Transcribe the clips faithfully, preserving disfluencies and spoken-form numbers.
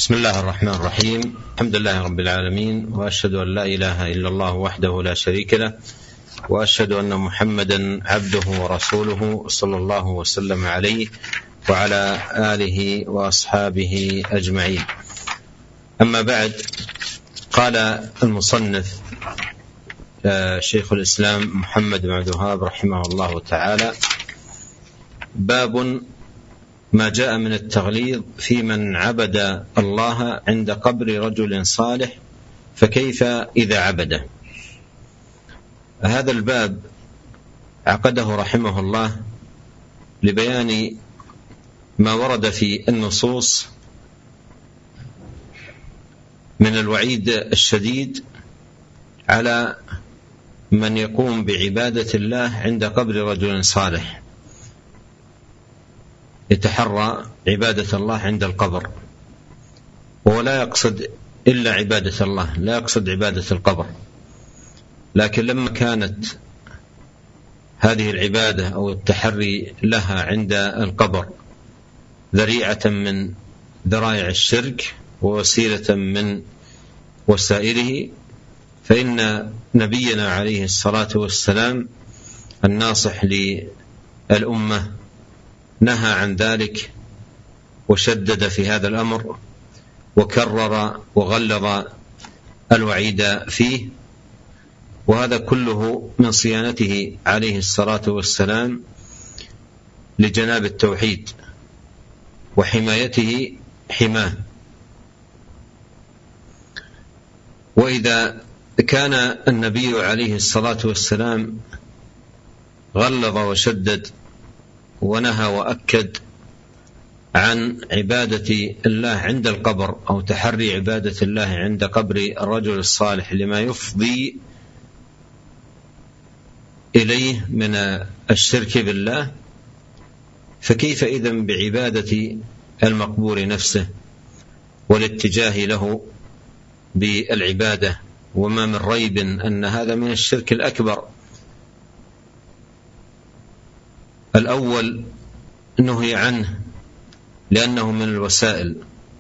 بسم الله الرحمن الرحيم. الحمد لله رب العالمين، وأشهد أن لا إله إلا الله وحده لا شريك له، وأشهد أن محمدا عبده ورسوله صلى الله وسلم عليه وعلى آله وأصحابه أجمعين. أما بعد، قال المصنف شيخ الإسلام محمد بن عبد الوهاب رحمه الله تعالى: باب ما جاء من التغليظ في من عبد الله عند قبر رجل صالح، فكيف إذا عبده؟ هذا الباب عقده رحمه الله لبيان ما ورد في النصوص من الوعيد الشديد على من يقوم بعبادة الله عند قبر رجل صالح، يتحرى عبادة الله عند القبر، وهو لا يقصد إلا عبادة الله، لا يقصد عبادة القبر. لكن لما كانت هذه العبادة أو التحري لها عند القبر ذريعة من ذرائع الشرك ووسيلة من وسائله، فإن نبينا عليه الصلاة والسلام الناصح للأمة نهى عن ذلك وشدد في هذا الأمر وكرر وغلظ الوعيد فيه، وهذا كله من صيانته عليه الصلاة والسلام لجناب التوحيد وحمايته حماه. وإذا كان النبي عليه الصلاة والسلام غلظ وشدد ونهى وأكد عن عبادة الله عند القبر أو تحري عبادة الله عند قبر الرجل الصالح لما يفضي إليه من الشرك بالله، فكيف إذن بعبادة المقبور نفسه والاتجاه له بالعبادة؟ وما من ريب أن هذا من الشرك الأكبر. الأول نهي عنه لأنه من الوسائل،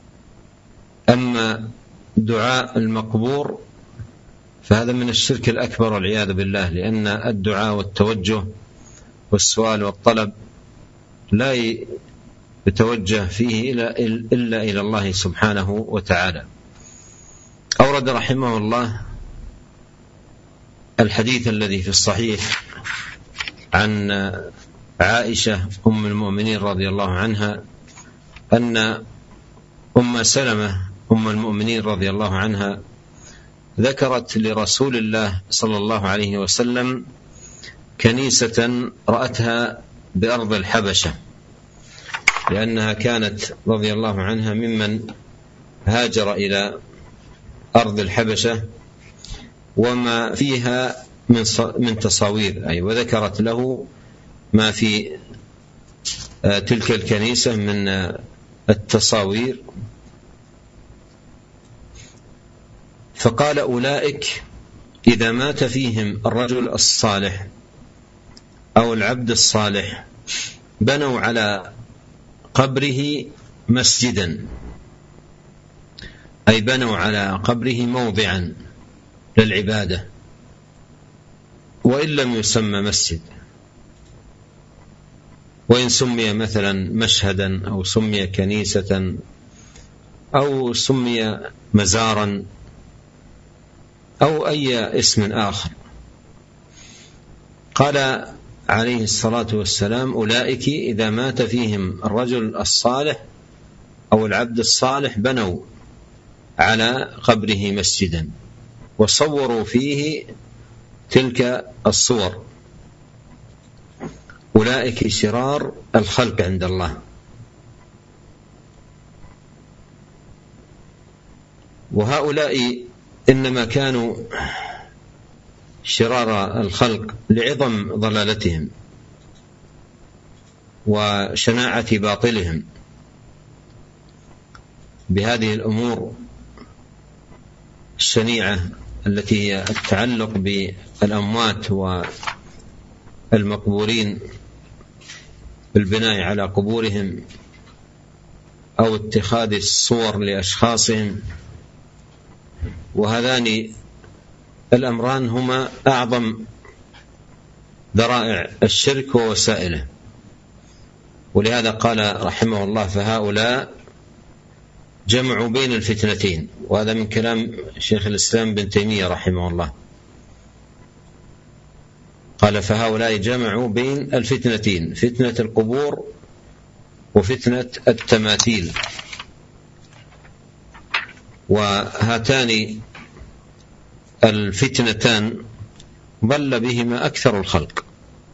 أما دعاء المقبور فهذا من الشرك الأكبر والعياذ بالله، لأن الدعاء والتوجه والسؤال والطلب لا يتوجه فيه إلا إلى الله سبحانه وتعالى. أورد رحمه الله الحديث الذي في الصحيح عن عائشة أم المؤمنين رضي الله عنها أن أم سلمة أم المؤمنين رضي الله عنها ذكرت لرسول الله صلى الله عليه وسلم كنيسة رأتها بأرض الحبشة، لأنها كانت رضي الله عنها ممن هاجر إلى أرض الحبشة وما فيها من تصاوير، أي وذكرت له ما في تلك الكنيسة من التصاوير. فقال: أولئك إذا مات فيهم الرجل الصالح أو العبد الصالح بنوا على قبره مسجدا، أي بنوا على قبره موضعا للعبادة، وإن لم يسمى مسجد، وإن سمي مثلا مشهدا أو سمي كنيسة أو سمي مزارا أو أي اسم آخر. قال عليه الصلاة والسلام: أولئك إذا مات فيهم الرجل الصالح أو العبد الصالح بنوا على قبره مسجدا وصوروا فيه تلك الصور، أولئك شرار الخلق عند الله. وهؤلاء إنما كانوا شرار الخلق لعظم ضلالتهم وشناعة باطلهم بهذه الأمور الشنيعة التي هي التعلق بالأموات والمقبورين بالبناء على قبورهم أو اتخاذ الصور لأشخاصهم، وهذان الأمران هما أعظم ذرائع الشرك ووسائله. ولهذا قال رحمه الله: فهؤلاء جمعوا بين الفتنتين. وهذا من كلام شيخ الإسلام بن تيمية رحمه الله، قال: فهؤلاء جمعوا بين الفتنتين، فتنة القبور وفتنة التماثيل، وهاتان الفتنتان ضل بهما أكثر الخلق.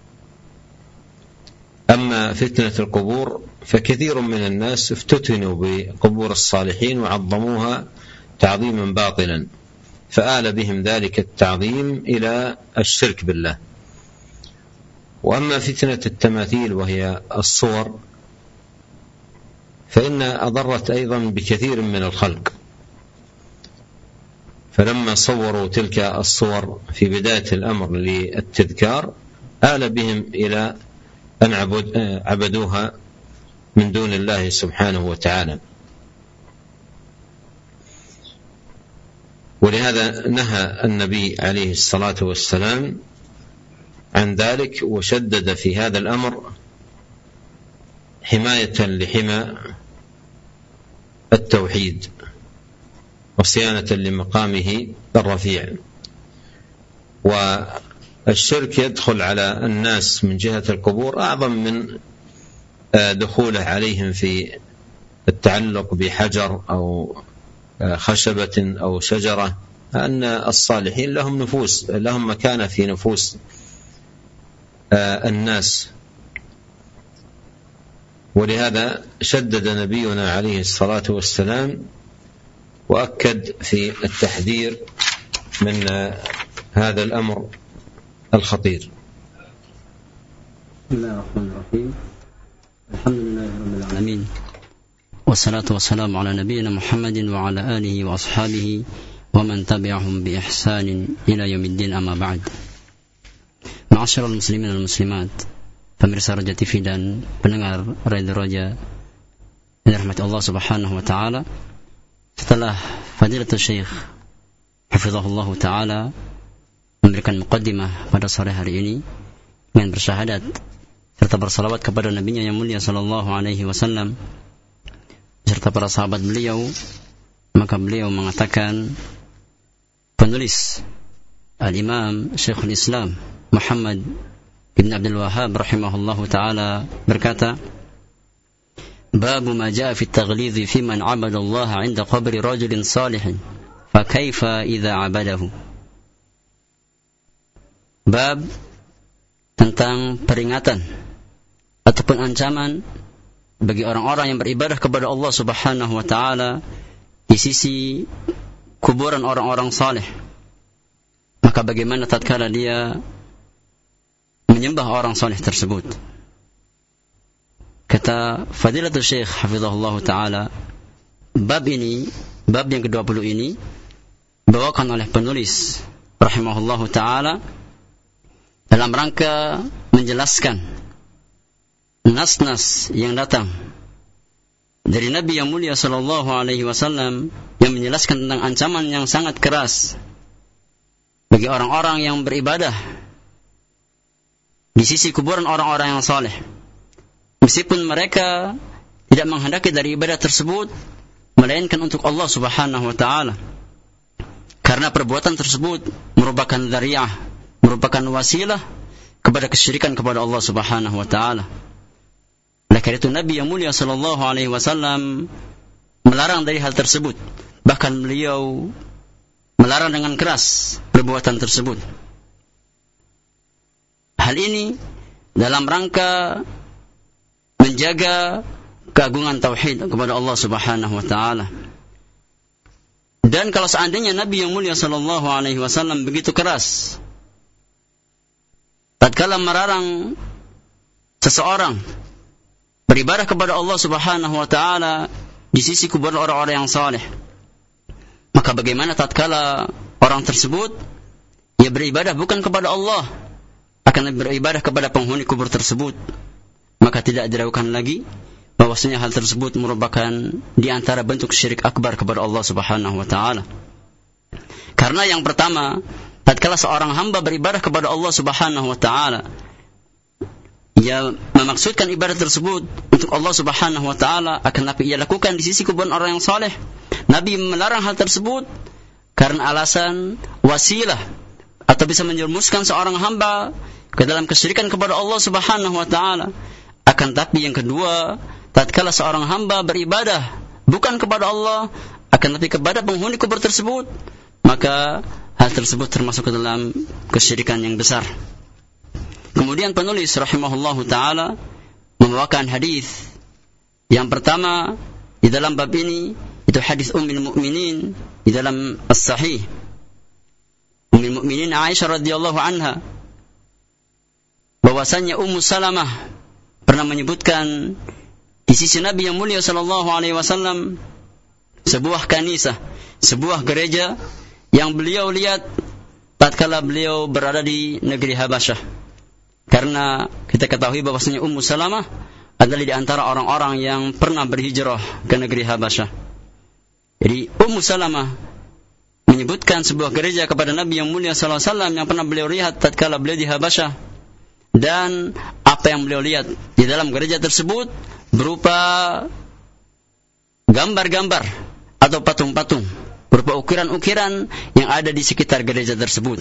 أما فتنة القبور فكثير من الناس افتتنوا بقبور الصالحين وعظموها تعظيما باطلا، فآل بهم ذلك التعظيم إلى الشرك بالله. وأما فتنة التماثيل وهي الصور فإن أضرت أيضا بكثير من الخلق، فلما صوروا تلك الصور في بداية الأمر للتذكار آل بهم إلى أن عبدوها من دون الله سبحانه وتعالى. ولهذا نهى النبي عليه الصلاة والسلام عن ذلك، وشدد في هذا الأمر حماية لحمى التوحيد وصيانة لمقامه الرفيع. والشرك يدخل على الناس من جهة القبور أعظم من دخوله عليهم في التعلق بحجر أو خشبة أو شجرة، أن الصالحين لهم نفوس، لهم مكانة في نفوس الناس. ولهذا شدد نبينا عليه الصلاة والسلام وأكد في التحذير من هذا الأمر الخطير. بسم الله الرحمن الرحيم. الحمد لله رب العالمين، والصلاة والسلام على نبينا محمد وعلى آله وأصحابه ومن تبعهم بإحسان إلى يوم الدين. أما بعد. Ma'asyiral muslimin wal muslimat, pemirsa Roja T V dan pendengar Radio Roja yang dirahmati Allah Subhanahu wa taala. Setelah Fadilatul Syekh hafizahullah taala memberikan muqaddimah pada sore hari ini dengan bersyahadat serta bersalawat kepada nabinya yang mulia sallallahu alaihi wasallam serta para sahabat beliau, maka beliau mengatakan, penulis Al-Imam Syekhul Islam Muhammad bin Abdul Wahhab rahimahullahu taala berkata, babu ma jaa fi at-taghlidhi fi man 'abada Allah 'inda qabri rajulin salihin fa kaifa idza 'abadahu. Bab tentang peringatan ataupun ancaman bagi orang-orang yang beribadah kepada Allah Subhanahu wa taala di sisi kuburan orang-orang saleh. Maka bagaimana tatkala dia menyembah orang saleh tersebut? Kata Fadilatul Syekh hafizahullah taala, bab ini, bab yang kedua puluh ini dibawakan oleh penulis rahimahullah taala dalam rangka menjelaskan nas-nas yang datang dari Nabi yang mulia sallallahu alaihi wasallam yang menjelaskan tentang ancaman yang sangat keras bagi orang-orang yang beribadah di sisi kuburan orang-orang yang saleh, meskipun mereka tidak menghendaki dari ibadah tersebut melainkan untuk Allah Subhanahu wa taala, karena perbuatan tersebut merupakan dzari'ah, merupakan wasilah kepada kesyirikan kepada Allah Subhanahu wa taala. Oleh karena itu Nabi yang mulia sallallahu alaihi wasallam melarang dari hal tersebut, bahkan beliau melarang dengan keras perbuatan tersebut. Hal ini dalam rangka menjaga keagungan tauhid kepada Allah Subhanahu wa taala. Dan kalau seandainya Nabi yang mulia sallallahu alaihi wasallam begitu keras tatkala melarang seseorang beribadah kepada Allah Subhanahu wa taala di sisi kuburan orang-orang yang saleh, maka bagaimana tatkala orang tersebut ia beribadah bukan kepada Allah, akan beribadah kepada penghuni kubur tersebut? Maka tidak diragukan lagi bahwasanya hal tersebut merupakan di antara bentuk syirik akbar kepada Allah Subhanahu wa taala. Karena yang pertama, tatkala seorang hamba beribadah kepada Allah Subhanahu wa taala, ia memaksudkan ibadah tersebut untuk Allah Subhanahu wa taala, akan tapi ia lakukan di sisi kuburan orang yang saleh. Nabi melarang hal tersebut karena alasan wasilah atau bisa menjerumuskan seorang hamba ke dalam kesyirikan kepada Allah Subhanahu wa taala. Akan tapi yang kedua, tatkala seorang hamba beribadah bukan kepada Allah, akan tapi kepada penghuni kubur tersebut, maka hal tersebut termasuk ke dalam kesyirikan yang besar. Kemudian penulis rahimahullahu taala membawakan hadis yang pertama di dalam bab ini, itu hadis Ummul Mukminin di dalam As-Sahih. Ummul Mukminin Aisyah radhiyallahu anha, bahwasanya Ummu Salamah pernah menyebutkan di sisi Nabi yang mulia sallallahu alaihi wasallam sebuah kanisah, sebuah gereja yang beliau lihat tatkala beliau berada di negeri Habasyah. Karena kita ketahui bahwasanya Ummu Salamah adalah di antara orang-orang yang pernah berhijrah ke negeri Habasyah. Jadi Ummu Salamah menyebutkan sebuah gereja kepada Nabi yang mulia sallallahu alaihi wasallam yang pernah beliau lihat tatkala beliau di Habasyah. Dan apa yang beliau lihat di dalam gereja tersebut berupa gambar-gambar atau patung-patung, berupa ukiran-ukiran yang ada di sekitar gereja tersebut.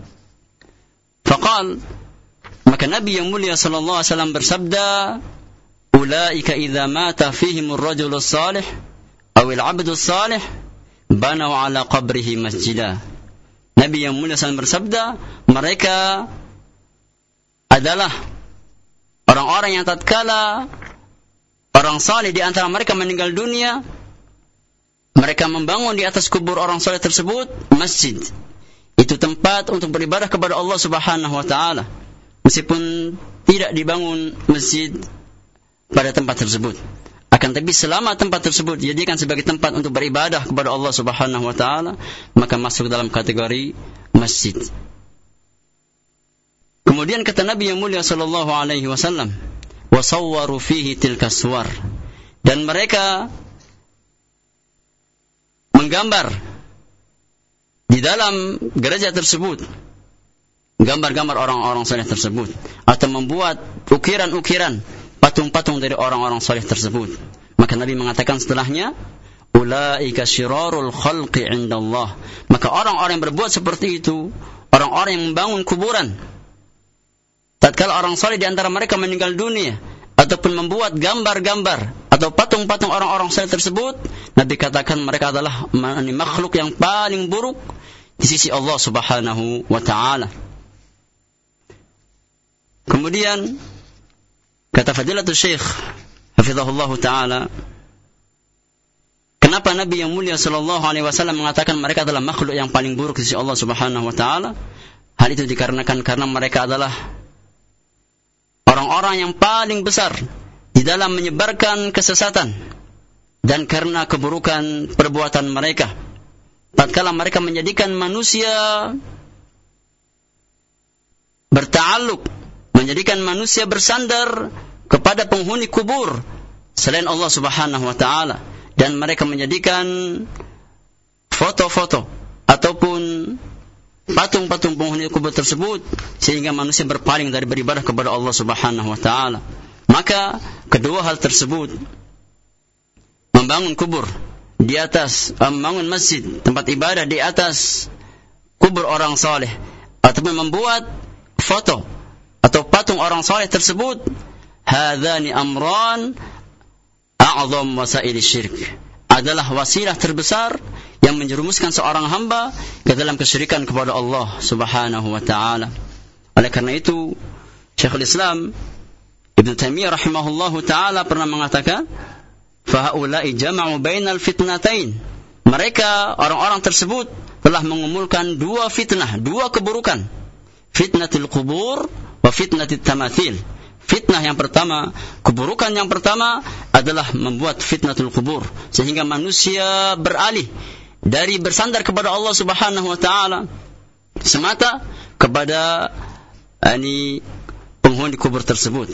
Faqal, maka Nabi yang mulia sallallahu alaihi wasallam bersabda, "Ulaika idza mata fihimur rajulus salih aw al-'abdus salih banau ala qabrihi masjidah." Nabi yang mulia sallallahu alaihi wasallam bersabda, mereka adalah orang-orang yang tatkala orang saleh di antara mereka meninggal dunia, mereka membangun di atas kubur orang saleh tersebut masjid. Itu tempat untuk beribadah kepada Allah Subhanahu wa taala, meskipun tidak dibangun masjid pada tempat tersebut. Akan tapi selama tempat tersebut dijadikan sebagai tempat untuk beribadah kepada Allah Subhanahu wa taala, maka masuk dalam kategori masjid. Kemudian kata Nabi yang mulia sallallahu alaihi wasallam, "Wasawwaru fihi tilka suwar." Dan mereka menggambar di dalam gereja tersebut gambar-gambar orang-orang saleh tersebut, atau membuat ukiran-ukiran patung-patung dari orang-orang saleh tersebut. Maka Nabi mengatakan setelahnya, "Ulaika syirarul khalqi 'indallah." Maka orang-orang yang berbuat seperti itu, orang-orang yang membangun kuburan tatkala orang saleh di antara mereka meninggal dunia, ataupun membuat gambar-gambar atau patung-patung orang-orang saleh tersebut, Nabi katakan mereka adalah makhluk yang paling buruk di sisi Allah Subhanahu wa taala. Kemudian kata Fadilatul Syekh hafizahullahu taala, kenapa Nabi yang mulia sallallahu alaihi wasallam mengatakan mereka adalah makhluk yang paling buruk di sisi Allah Subhanahu wa taala? Hal itu dikarenakan karena mereka adalah orang-orang yang paling besar di dalam menyebarkan kesesatan, dan karena keburukan perbuatan mereka tatkala mereka menjadikan manusia berta'alluq, menjadikan manusia bersandar kepada penghuni kubur selain Allah Subhanahu wa taala, dan mereka menjadikan foto-foto ataupun patung-patung penghuni kubur tersebut sehingga manusia berpaling dari beribadah kepada Allah Subhanahu wa taala. Maka kedua hal tersebut, membangun kubur di atas, membangun masjid, tempat ibadah di atas kubur orang saleh, ataupun membuat foto atau patung orang saleh tersebut, hadzani amran a'zam wasail syirk, adalah wasilah terbesar yang menjerumuskan seorang hamba ke dalam kesyirikan kepada Allah Subhanahu wa taala. Oleh karena itu, Syekhul Islam Ibnu Taimiyah rahimahullahu taala pernah mengatakan, fa haula'i jama'u bainal fitnatain. Mereka orang-orang tersebut telah mengumpulkan dua fitnah, dua keburukan. Fitnatul qubur wa fitnatit tamathil. Fitnah yang pertama, keburukan yang pertama adalah membuat fitnatul qubur, sehingga manusia beralih dari bersandar kepada Allah Subhanahu wa taala semata kepada ani penghuni kubur tersebut.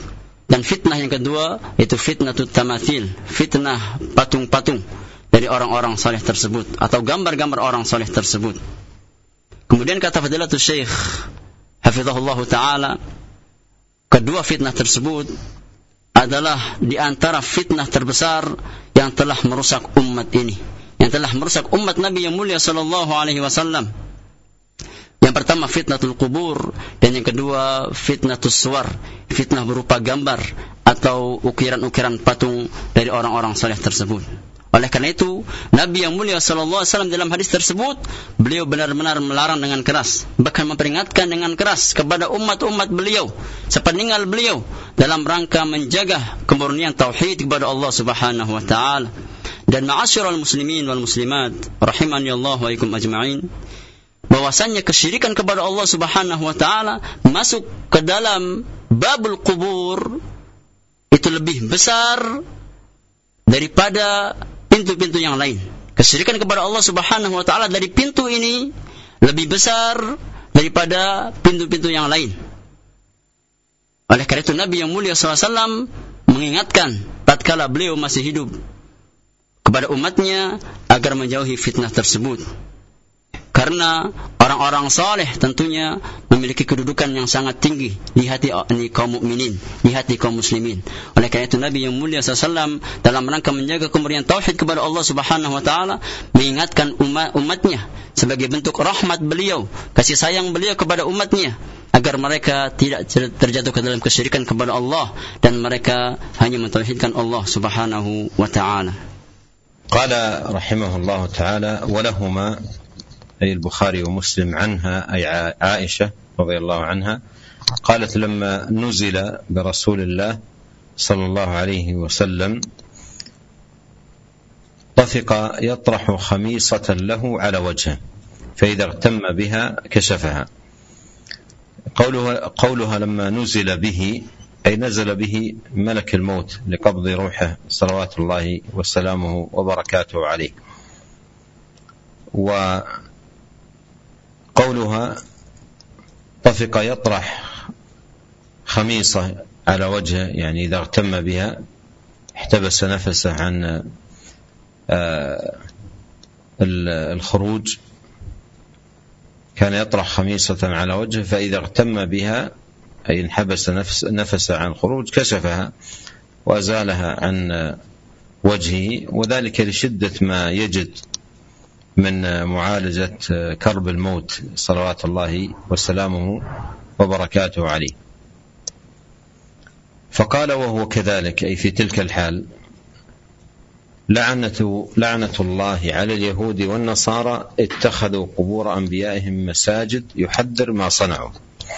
Dan fitnah yang kedua itu fitnatut tamathil, fitnah patung-patung dari orang-orang saleh tersebut atau gambar-gambar orang saleh tersebut. Kemudian kata Fadilatul Syekh hafizahullah taala, kedua fitnah tersebut adalah di antara fitnah terbesar yang telah merusak umat ini, yang telah merusak umat Nabi yang mulia sallallahu alaihi wasallam. Yang pertama fitnatul kubur, dan yang kedua fitnatus suwar, fitnah berupa gambar atau ukiran-ukiran patung dari orang-orang saleh tersebut. Oleh karena itu, Nabi yang mulia sallallahu alaihi wasallam dalam hadis tersebut, beliau benar-benar melarang dengan keras, bahkan memperingatkan dengan keras kepada umat-umat beliau sepeninggal beliau dalam rangka menjaga kemurnian tauhid kepada Allah Subhanahu wa taala. Dan ma'asyiral muslimin wal muslimat rahimani Allah wa ikum ajma'in, bahwasannya kesyirikan kepada Allah Subhanahu wa taala masuk ke dalam babul kubur itu lebih besar daripada pintu-pintu yang lain. Kesyirikan kepada Allah Subhanahu wa taala dari pintu ini lebih besar daripada pintu-pintu yang lain. Oleh karena itu Nabi yang mulia sallallahu alaihi wasallam mengingatkan tatkala beliau masih hidup kepada umatnya agar menjauhi fitnah tersebut. Karena orang-orang saleh tentunya memiliki kedudukan yang sangat tinggi di hati ini kaum mukminin, di hati kaum muslimin. Oleh karena itu Nabi yang mulia sallallahu alaihi wasallam dalam rangka menjaga kemurnian tauhid kepada Allah Subhanahu wa taala mengingatkan umat, umatnya sebagai bentuk rahmat beliau, kasih sayang beliau kepada umatnya, agar mereka tidak terjatuh ke dalam kesyirikan kepada Allah dan mereka hanya mentauhidkan Allah Subhanahu wa taala. Qala rahimahullah taala wa lahumā أي البخاري ومسلم عنها أي عائشة رضي الله عنها قالت لما نزل برسول الله صلى الله عليه وسلم طفق يطرح خميصة له على وجهه فإذا اغتم بها كشفها. قولها, قولها لما نزل به أي نزل به ملك الموت لقبض روحه صلوات الله وسلامه وبركاته عليه. و قولها طفق يطرح خميصة على وجهه يعني إذا اغتم بها احتبس نفسه عن الخروج، كان يطرح خميصة على وجهه فإذا اغتم بها أي انحبس نفس نفسه عن الخروج كشفها وأزالها عن وجهه، وذلك لشدة ما يجد من معالجة كرب الموت صلوات الله وسلامه وبركاته عليه. فقال وهو كذلك أي في تلك الحال لعنة, لعنة الله على اليهود والنصارى اتخذوا قبور أنبيائهم مساجد يحذر ما صنعوا،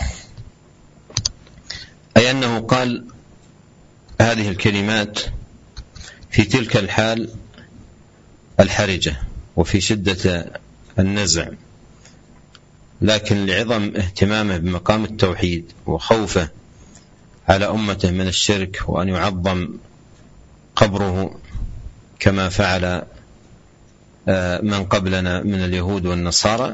أي أنه قال هذه الكلمات في تلك الحال الحرجة وفي شدة النزع، لكن لعظم اهتمامه بمقام التوحيد وخوفه على أمته من الشرك وأن يعظم قبره كما فعل من قبلنا من اليهود والنصارى،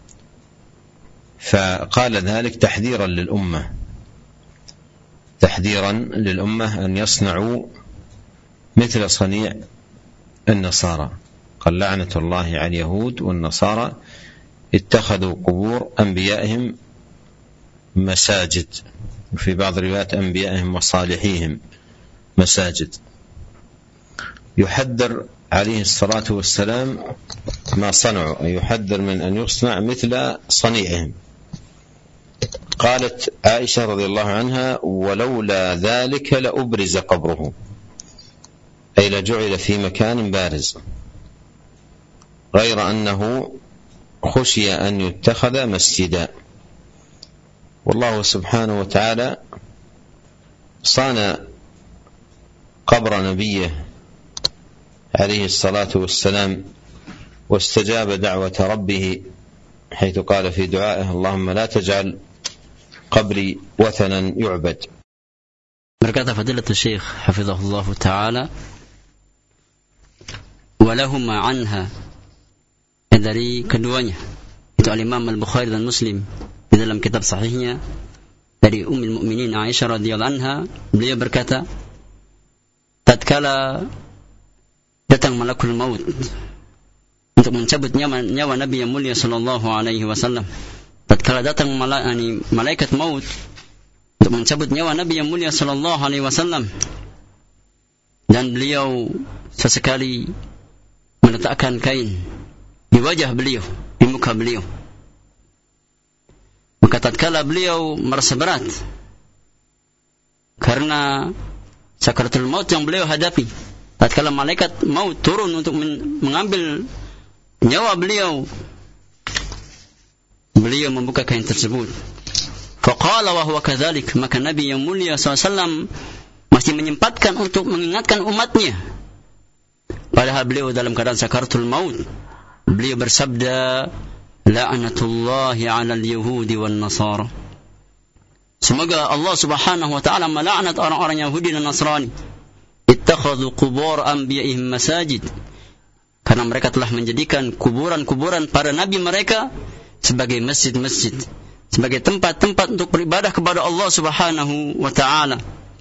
فقال ذلك تحذيرا للأمة تحذيرا للأمة أن يصنعوا مثل صنيع النصارى. قال لعنة الله على اليهود والنصارى اتخذوا قبور أنبيائهم مساجد، وفي بعض الروايات أنبيائهم وصالحيهم مساجد. يحذر عليه الصلاة والسلام ما صنعوا، أي يحذر من أن يصنع مثل صنيعهم. قالت عائشة رضي الله عنها ولولا ذلك لأبرز قبره، أي لجعل في مكان بارز، غير أنه خشي أن يتخذ مسجدا. والله سبحانه وتعالى صان قبر نبيه عليه الصلاة والسلام واستجاب دعوة ربه حيث قال في دعائه اللهم لا تجعل قبري وثنا يعبد. Berkata Fadilatul Syekh hafizahullah taala, walahuma anha, dari keduanya, itu Al-Imam Al-Bukhari dan Muslim di dalam kitab sahihnya dari Ummul Mukminin Aisyah radhiyallahu anha, beliau berkata, tatkala datang malakul maut untuk mencabut nyawa, nyawa Nabi yang mulia sallallahu alaihi wasallam, tatkala datang malaikat maut untuk mencabut nyawa Nabi yang mulia sallallahu alaihi wasallam, dan beliau sesekali meletakkan kain di wajah beliau, di muka beliau. Maka tatkala beliau merasa berat karena sakaratul maut yang beliau hadapi, tatkala malaikat maut turun untuk mengambil nyawa beliau, beliau membuka kain tersebut. Faqala wa huwa kadzalik, maka Nabi yang mulia sallallahu alaihi wasallam masih menyempatkan untuk mengingatkan umatnya, padahal beliau dalam keadaan sakaratul maut. Beliau bersabda, la'natullahi 'alal yahudi wan nasara, semoga Allah Subhanahu wa taala melaknat orang-orang Yahudi dan Nasrani, ittakhadhu qubur anbiya'ihim masajid, karena mereka telah menjadikan kuburan-kuburan para nabi mereka sebagai masjid-masjid, sebagai tempat-tempat untuk beribadah kepada Allah Subhanahu wa taala.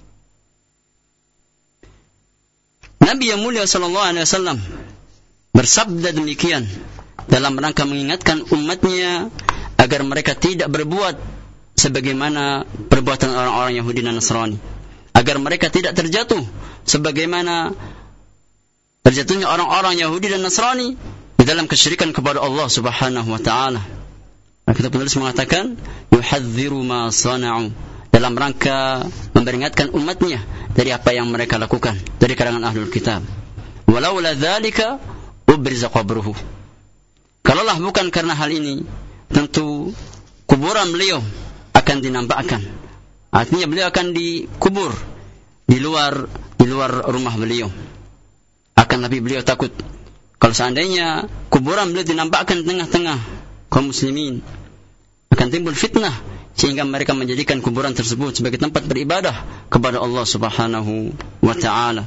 Nabi yang mulia sallallahu alaihi wasallam bersabda demikian dalam rangka mengingatkan umatnya agar mereka tidak berbuat sebagaimana perbuatan orang-orang Yahudi dan Nasrani, agar mereka tidak terjatuh sebagaimana terjatuhnya orang-orang Yahudi dan Nasrani di dalam kesyirikan kepada Allah Subhanahu wa taala. Kita penulis mengatakan yuhadziru ma sana'u, dalam rangka memperingatkan umatnya dari apa yang mereka lakukan dari kalangan ahlul kitab. Walaula dzalika ubriza qabruhu, kalaulah bukan karena hal ini, tentu kuburan beliau akan dinampakkan. Artinya beliau akan dikubur di luar di luar rumah beliau. Akan tapi beliau takut kalau seandainya kuburan beliau dinampakkan di tengah-tengah kaum muslimin, akan timbul fitnah sehingga mereka menjadikan kuburan tersebut sebagai tempat beribadah kepada Allah Subhanahu wa taala.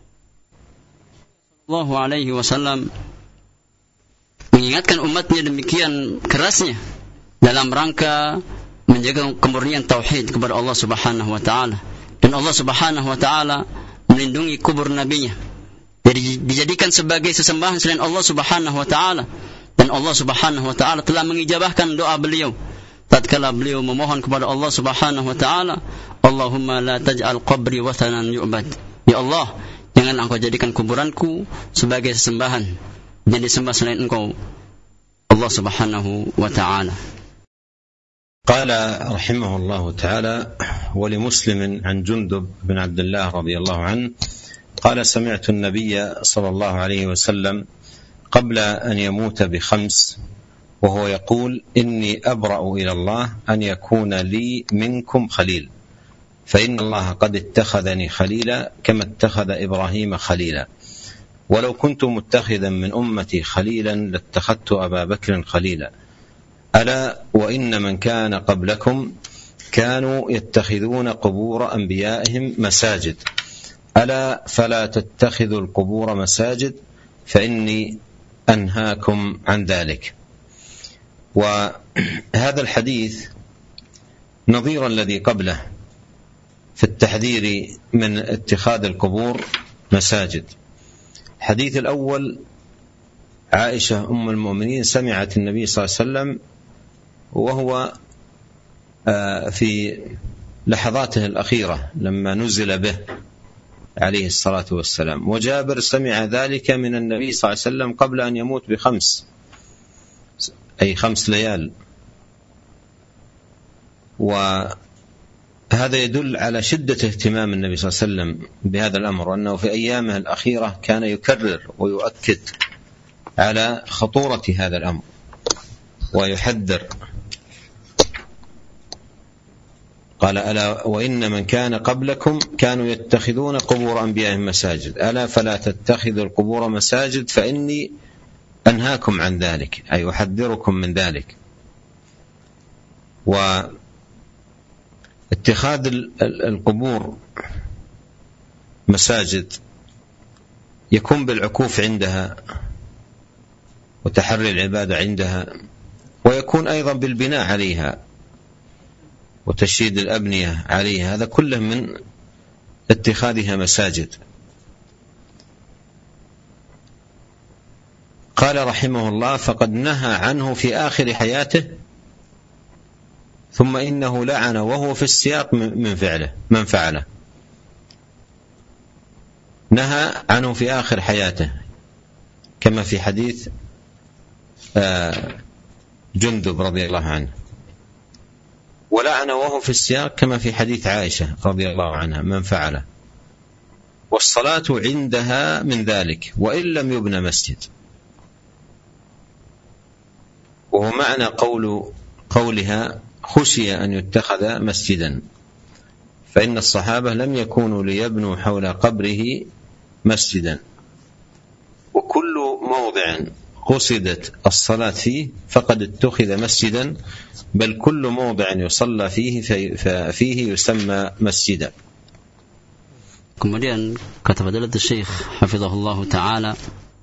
Sallallahu alaihi wasallam mengingatkan umatnya demikian kerasnya dalam rangka menjaga kemurnian tauhid kepada Allah Subhanahu wa taala, dan Allah Subhanahu wa taala melindungi kubur nabinya dari dijadikan sebagai sesembahan selain Allah Subhanahu wa taala, dan Allah Subhanahu wa taala telah mengijabahkan doa beliau tatkala beliau memohon kepada Allah Subhanahu wa taala, Allahumma la taj'al qabri wathanan yu'bad, ya Allah, jangan engkau jadikan kuburanku sebagai sesembahan yang disembah selain engkau, Allah Subhanahu wa ta'ala. قال رحمه الله تعالى ولمسلم عن جندب بن عبد الله رضي الله عنه قال سمعت النبي صلى الله عليه وسلم قبل أن يموت بخمس وهو يقول إني أبرأ إلى الله أن يكون لي منكم خليل فإن الله قد اتخذني خليلا كما اتخذ إبراهيم خليلا ولو كنت متخذا من أمتي خليلا لاتخذت أبا بكر خليلا ألا وإن من كان قبلكم كانوا يتخذون قبور أنبيائهم مساجد ألا فلا تتخذوا القبور مساجد فإني أنهاكم عن ذلك. وهذا الحديث نظير الذي قبله في التحذير من اتخاذ القبور مساجد. الحديث الأول عائشة أم المؤمنين سمعت النبي صلى الله عليه وسلم وهو في لحظاته الأخيرة لما نزل به عليه الصلاة والسلام، وجابر سمع ذلك من النبي صلى الله عليه وسلم قبل أن يموت بخمس أي خمس ليال. وهذا يدل على شدة اهتمام النبي صلى الله عليه وسلم بهذا الأمر، وأنه في أيامه الأخيرة كان يكرر ويؤكد على خطورة هذا الأمر ويحذر. قال ألا وإن من كان قبلكم كانوا يتخذون قبور أنبيائهم مساجد ألا فلا تتخذوا القبور مساجد فإني أنهاكم عن ذلك أي أحذركم من ذلك. واتخاذ القبور مساجد يكون بالعكوف عندها وتحري العبادة عندها، ويكون أيضا بالبناء عليها وتشييد الأبنية عليها، هذا كله من اتخاذها مساجد. قال رحمه الله: فقد نهى عنه في آخر حياته، ثم إنه لعن وهو في السياق من فعله من فعله. نهى عنه في آخر حياته كما في حديث جندب رضي الله عنه، ولعن وهو في السياق كما في حديث عائشة رضي الله عنها من فعله. والصلاة عندها من ذلك وإن لم يبنى مسجد. وهو معنى قول قولها: خشي أن يتخذ مسجدا، فإن الصحابة لم يكونوا ليبنوا حول قبره مسجدا، وكل موضع قصدت الصلاة فيه فقد اتخذ مسجدا، بل كل موضع يصلى فيه فيه يسمى مسجدا. Kemudian kata Fadilatul Syekh hafizahullah taala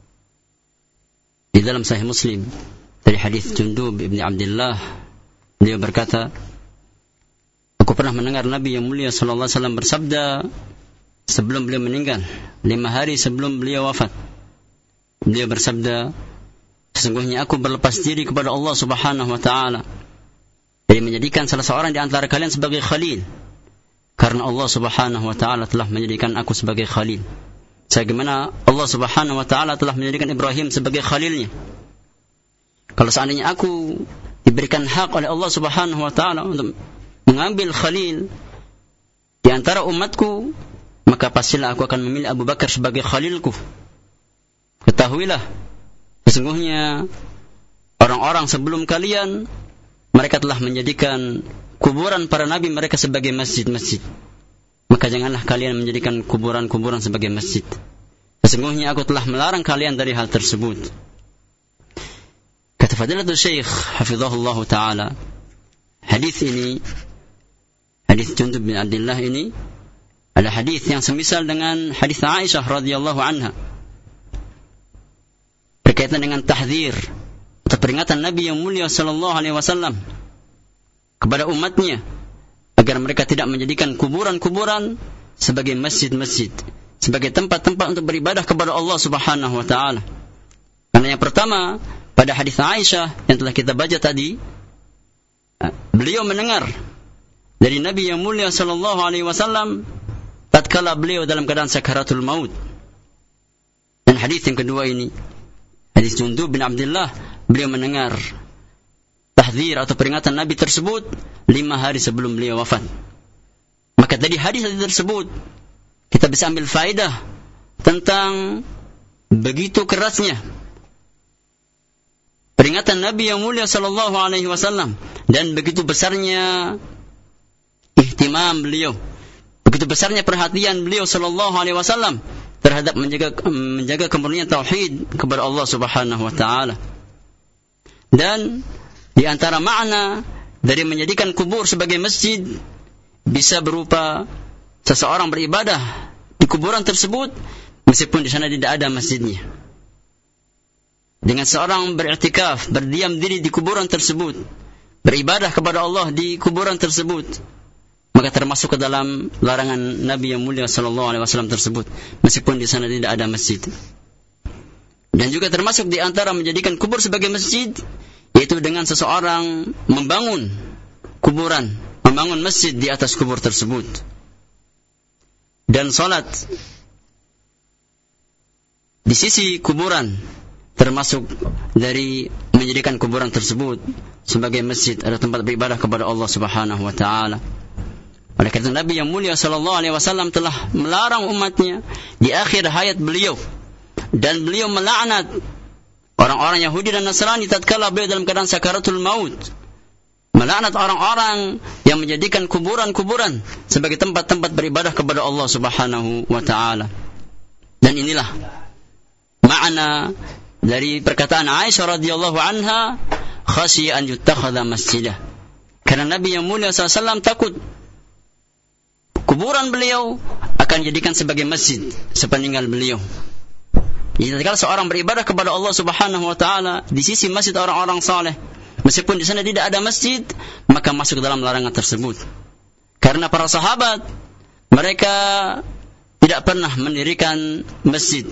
di dalam Sahih Muslim dari hadis Jundub ibn Abdullah, beliau berkata, aku pernah mendengar Nabi yang mulia sallallahu alaihi wasallam bersabda sebelum beliau meninggal, lima hari sebelum beliau wafat. Beliau bersabda, sesungguhnya aku berlepas diri kepada Allah Subhanahu wa taala dari menjadikan salah seorang di antara kalian sebagai khalil, karena Allah Subhanahu wa taala telah menjadikan aku sebagai khalil, sebagaimana Allah Subhanahu wa taala telah menjadikan Ibrahim sebagai khalilnya. Kalau seandainya aku diberikan hak oleh Allah Subhanahu wa taala untuk mengambil khalil di antara umatku, maka pastilah aku akan memilih Abu Bakar sebagai khalilku. Ketahuilah, sesungguhnya orang-orang sebelum kalian, mereka telah menjadikan kuburan para nabi mereka sebagai masjid-masjid. Maka janganlah kalian menjadikan kuburan-kuburan sebagai masjid. Sesungguhnya aku telah melarang kalian dari hal tersebut. Kata Fadilatul Syekh hafizahullah taala, hadis ini, hadis Jundub bin Abdullah ini adalah hadis yang semisal dengan hadis Aisyah radhiyallahu anha berkaitan dengan tahdzir atau peringatan Nabi yang mulia sallallahu alaihi wasallam kepada umatnya agar mereka tidak menjadikan kuburan-kuburan sebagai masjid-masjid, sebagai tempat-tempat untuk beribadah kepada Allah Subhanahu wa taala. Karena yang pertama, pada hadis Aisyah yang telah kita baca tadi, beliau mendengar dari Nabi yang mulia sallallahu alaihi wasallam tatkala beliau dalam keadaan sakaratul maut. Dan hadis yang kedua ini, hadis Jundub bin Abdullah, beliau mendengar tahdzir atau peringatan Nabi tersebut lima hari sebelum beliau wafat. Maka dari hadis tersebut kita bisa ambil faedah tentang begitu kerasnya peringatan Nabi yang mulia sallallahu alaihi wasallam dan begitu besarnya ihtimam beliau, begitu besarnya perhatian beliau sallallahu alaihi wasallam terhadap menjaga menjaga kemurnian tauhid kepada Allah Subhanahu wa taala. Dan di antara makna dari menjadikan kubur sebagai masjid bisa berupa seseorang beribadah di kuburan tersebut meskipun di sana tidak ada masjidnya. Dengan seorang beriktikaf, berdiam diri di kuburan tersebut, beribadah kepada Allah di kuburan tersebut, maka termasuk ke dalam larangan Nabi yang mulia sallallahu alaihi wasallam tersebut meskipun di sana tidak ada masjid. Dan juga termasuk di antara menjadikan kubur sebagai masjid, yaitu dengan seseorang membangun kuburan, membangun masjid di atas kubur tersebut. Dan salat di sisi kuburan termasuk dari menjadikan kuburan tersebut sebagai masjid atau tempat beribadah kepada Allah Subhanahu wa taala. Oleh karena Nabi yang mulia sallallahu alaihi wasallam telah melarang umatnya di akhir hayat beliau, dan beliau melaknat orang-orang Yahudi dan Nasrani tatkala beliau dalam keadaan sakaratul maut, melaknat orang-orang yang menjadikan kuburan-kuburan sebagai tempat-tempat beribadah kepada Allah Subhanahu wa taala. Dan inilah makna dari perkataan Aisyah radhiyallahu anha, khasyiya an yuttakhadha masjidah. Karena Nabi yang mulia sallallahu alaihi wasallam takut kuburan beliau akan dijadikan sebagai masjid sepeninggal beliau. Jadi kalau seorang beribadah kepada Allah Subhanahu wa taala di sisi masjid orang-orang saleh, meskipun di sana tidak ada masjid, maka masuk dalam larangan tersebut. Karena para sahabat mereka tidak pernah mendirikan masjid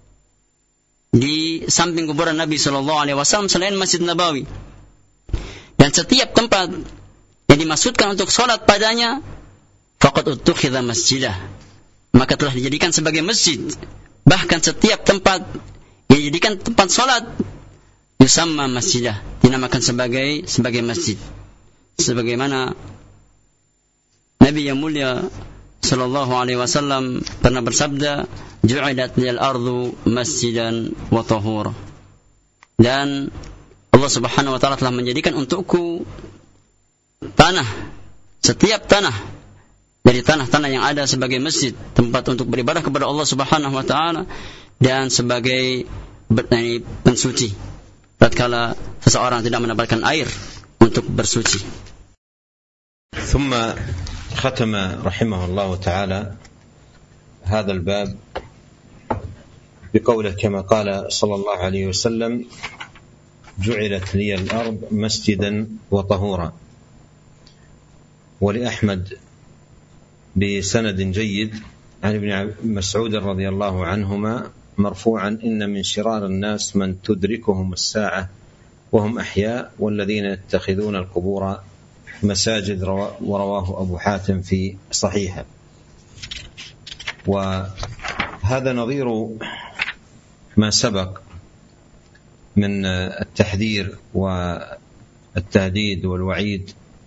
di samping kuburan Nabi sallallahu alaihi wasallam selain Masjid Nabawi. Dan setiap tempat yang dimaksudkan untuk salat padanya, faqad uttukhidha masjidah, maka telah dijadikan sebagai masjid. Bahkan setiap tempat yang dijadikan tempat salat yusamma masjidah, dinamakan sebagai sebagai masjid. Sebagaimana Nabi yang mulia sallallahu alaihi wasallam pernah bersabda, ju'ilat lil ardu masjidan wa tahura. Dan Allah Subhanahu wa taala telah menjadikan untukku tanah, setiap tanah dari tanah-tanah yang ada sebagai masjid, tempat untuk beribadah kepada Allah Subhanahu wa taala, dan sebagai pensuci tatkala seseorang tidak mendapatkan air untuk bersuci. ثم ختم رحمه الله تعالى هذا الباب بقوله كما قال صلى الله عليه وسلم جعلت لي الأرض مسجدا وطهورا. ولأحمد بسند جيد عن ابن مسعود رضي الله عنهما مرفوعا إن من شرار الناس من تدركهم الساعة وهم أحياء والذين يتخذون القبور مساجد، ورواه أبو حاتم في صحيحه. وهذا نظير ما سبق من التحذير والتهديد والوعيد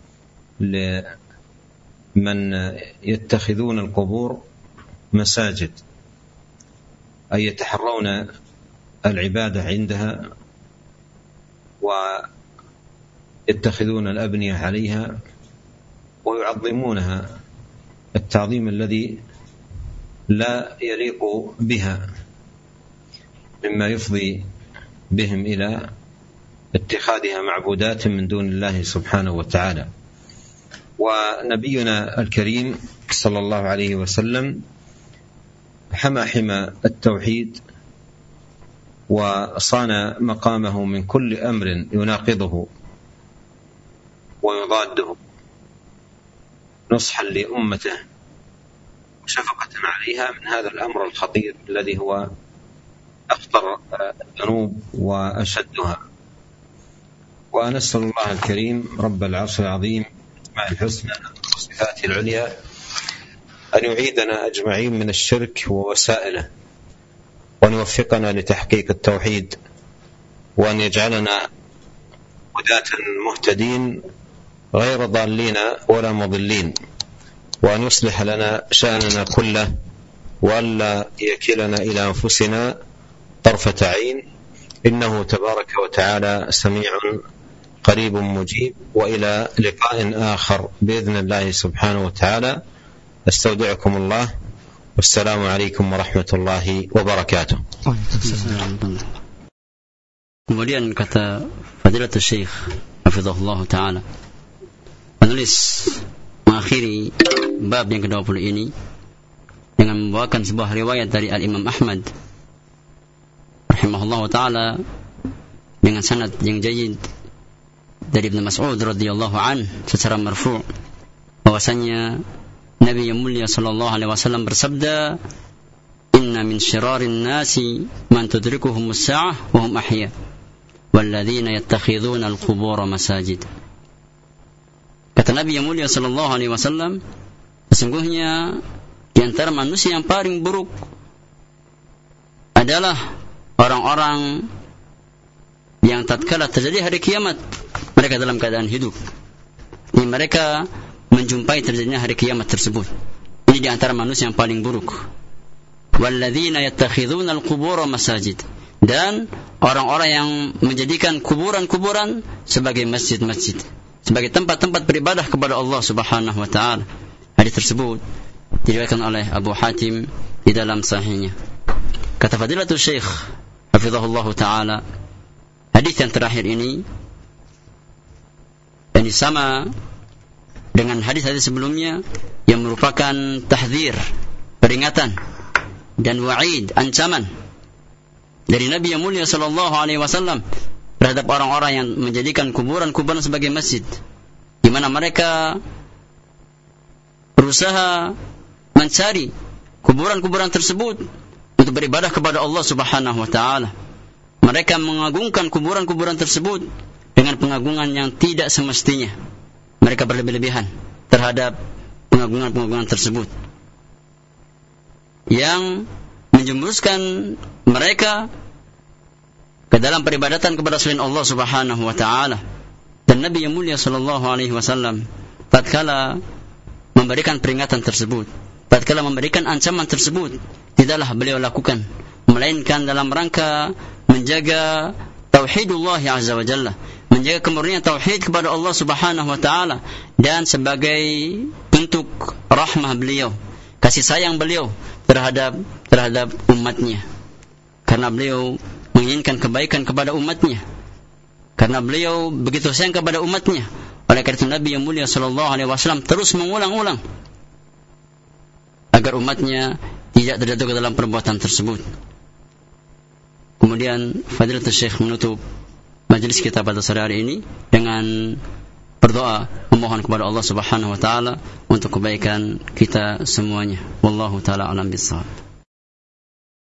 لمن يتخذون القبور مساجد، أي يتحرون العبادة عندها ويتخذون الأبنية عليها ويعظمونها التعظيم الذي لا يليق بها، مما يفضي بهم إلى اتخاذها معبودات من دون الله سبحانه وتعالى. ونبينا الكريم صلى الله عليه وسلم حمى حمى التوحيد وصان مقامه من كل أمر يناقضه ويضاده نصحا لأمته وشفقة عليها من هذا الأمر الخطير الذي هو أخطر الذنوب وأشدها. ونسأل الله الكريم رب العرش العظيم مع الحسنى وصفاته العليا أن يعيدنا أجمعين من الشرك ووسائله، وأن يوفقنا لتحقيق التوحيد، وأن يجعلنا هداة مهتدين غير ضالين ولا مضلين، وأن يصلح لنا شأننا كله، وألا يكلنا إلى أنفسنا طرفة عين، إنه تبارك وتعالى سميع قريب مجيب. وإلى لقاء آخر بإذن الله سبحانه وتعالى، استودعكم الله، والسلام عليكم ورحمة الله وبركاته. Kemudian kata Fadilatul Syekh hafizahullah taala, penulis mengakhiri bab yang kedua puluh ini dengan membawakan sebuah riwayat dari Al-Imam Ahmad rahimahullah taala dengan sanad yang jayyid dari Ibnu Mas'ud radhiyallahu an secara marfu' bahwasanya Nabi yang mulia sallallahu alaihi wasallam bersabda, inna min syirarin nasi man tudrikuhumus sa'ah wa hum ahya walladzina yattakhidhuna al-qubur masajid. Kata Nabi yang mulia sallallahu alaihi wasallam, sesungguhnya di antara manusia yang paling buruk adalah orang-orang yang tatkala terjadi hari kiamat mereka dalam keadaan hidup. Ini mereka menjumpai terjadinya hari kiamat tersebut. Ini di antara manusia yang paling buruk. Walladzina yattakhidhuna al-qubur masajid, dan orang-orang yang menjadikan kuburan-kuburan sebagai masjid-masjid, sebagai tempat-tempat beribadah kepada Allah Subhanahu wa taala. Hadis tersebut diriwayatkan oleh Abu Hatim di dalam sahihnya. Kata Fadilatul Syekh hafizahullah taala, hadis yang terakhir ini yang sama dengan hadis-hadis sebelumnya yang merupakan tahdzir, peringatan dan wa'id, ancaman dari Nabi yang mulia sallallahu alaihi wasallam terhadap orang-orang yang menjadikan kuburan-kuburan sebagai masjid, di mana mereka berusaha mencari kuburan-kuburan tersebut untuk beribadah kepada Allah Subhanahu wa taala. Mereka mengagungkan kuburan-kuburan tersebut dengan pengagungan yang tidak semestinya. Mereka berlebih-lebihan terhadap pengagungan-pengagungan tersebut yang menjerumuskan mereka ke dalam peribadatan kepada selain Allah Subhanahu wa taala. Dan Nabi yang mulia sallallahu alaihi wasallam tatkala memberikan peringatan tersebut, tatkala memberikan ancaman tersebut, tidaklah beliau lakukan melainkan dalam rangka menjaga tauhidullah azza wa jalla, menjaga kemurnian tauhid kepada Allah Subhanahu wa taala, dan sebagai bentuk rahmah beliau, kasih sayang beliau terhadap terhadap umatnya, karena beliau menginginkan kebaikan kepada umatnya, karena beliau begitu sayang kepada umatnya. Oleh karena itu Nabi yang mulia sallallahu alaihi wasallam terus mengulang-ulang agar umatnya tidak terjatuh ke dalam perbuatan tersebut. Kemudian Fadilatul Syekh menutup majelis kita pada sore hari ini dengan berdoa memohon kepada Allah Subhanahu wa taala untuk kebaikan kita semuanya. Wallahu taala alam bissawab.